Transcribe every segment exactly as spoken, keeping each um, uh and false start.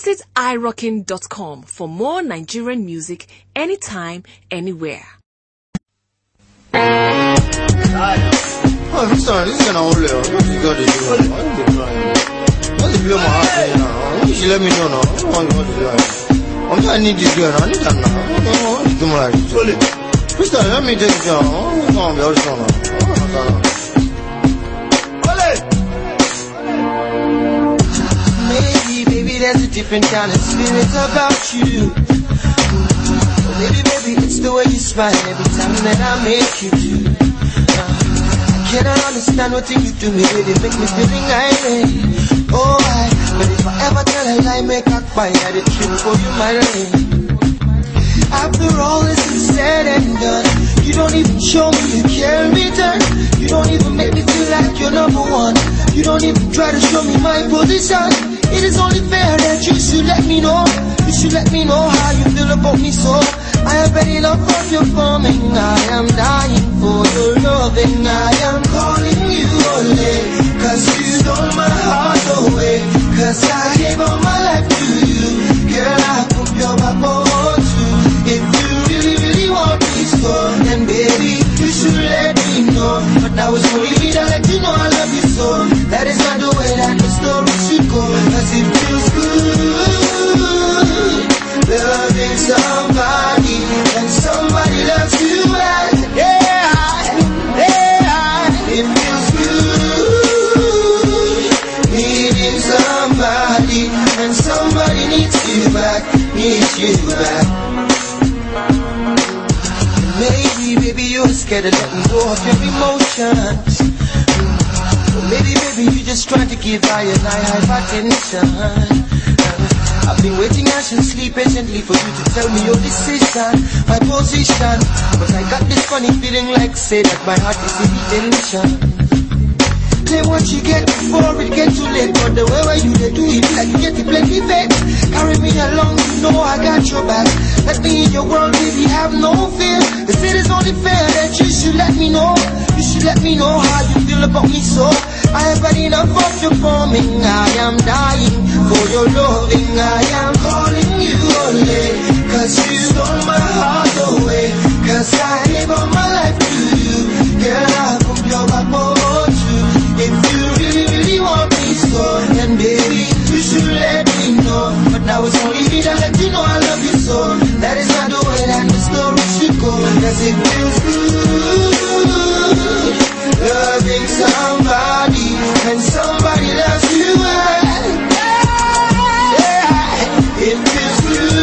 Visit i rockin dot com for more Nigerian music anytime, anywhere. Oh, I'm sorry, this is gonna hold it. What you got to do? What's the blame my heart now? You should let me know now. I don't want to do it. I'm trying to need this girl now. I need that now. I don't want to do my life. First time, let me take it down. I don't want to be all this now. Maybe, baby, there's a different kind of spirit about you. Or maybe, baby, it's the way you smile every time that I make you do. I cannot understand what you do me, baby, make me feeling irate. Oh, I, but if I ever tell a lie, make a quiet, a trip for you, my rain. After all this is said and done, you don't even show me you care in return. You don't even make me feel like you're number one. You don't even try to show me my position. It is only fair that you should let me know. You should let me know how you feel about me, so I have had enough of your forming. I am dying for your loving. I am calling you only cause you stole my heart away. Cause I gave all my life to you. Girl, I hope you're my boy too. If you really, really want me so, then baby, you should let me know. But now it's only me that let you know I love you so. That is not the way that the story should go. Cause it feels good loving somebody, and somebody loves you back. Yeah, yeah, it feels good needing somebody, and somebody needs you back, needs you back. Maybe, baby, you're scared of letting go of your emotions. Or maybe, baby, you're just trying to give I and I hypertension. I've been waiting anxiously, patiently for you to tell me your decision, my position. But I got this funny feeling like say that my heart is in detention. Claim what you get before it gets too late. But the way where you they do it, like you get the plenty vex. Carry me along, you know I got your back. Let me in your world, baby, have no fear. Cause it is only fair that you should let me know. You should let me know how you feel about me, so I have had enough of your forming. I am dying for your loving. I am calling you only cause you stole my heart away. Cause I gave all my life to you. Girl, I hope you're my boy too. If you really, really want me so, then baby, you should let me know. But now it's only me that let you know I love you so. That is not the way that the story should go. Cause it feels good loving somebody, and somebody loves you back. Yeah, it feels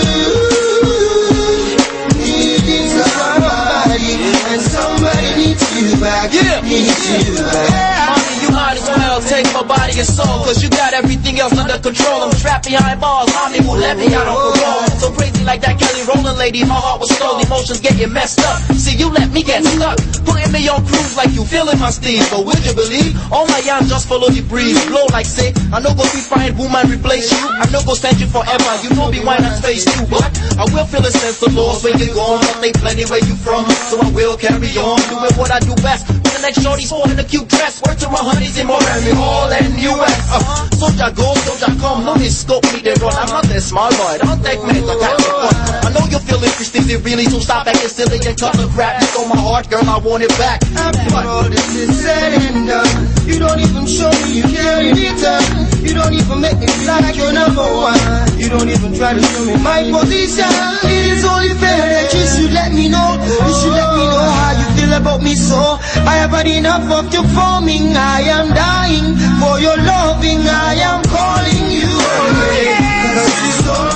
good needing somebody, and somebody needs you back, yeah. Needs you back. You might as well take my body and soul, cause you got everything else under control. I'm trapped behind bars, mommy won't let me out on parole. So crazy like that Kelly Rowland lady, my heart was stole, emotions getting messed up. See, you let me get stuck, putting me on cruise like you feeling my steam. But would you believe, all my yarn just follow the breeze. Blow like say, I know go be fine, woman replace you. I know go stand you forever, you know be wine and face too. But I will feel a sense of loss when you're gone, but they plenty where you from. So I will carry on, doing what I do best. With the next shorty's all in a cute dress, word to my honeys in Miami, all in U S. Uh, soldier go, soldier come, no me scope me they run. I'm not that small boy, don't take me to catch the fun. I know you feel interested, really, so stop acting silly and cut the crap. You stole my heart, girl, I want it back. After all this is said and done, you don't even show me you care in return. You don't even make me feel like you're number one. You don't even try to show me my position. It is only fair that you should let me know. You should let me know how you feel about me, so I have had enough of your forming. I am dying for your loving. I am calling you away, cause you so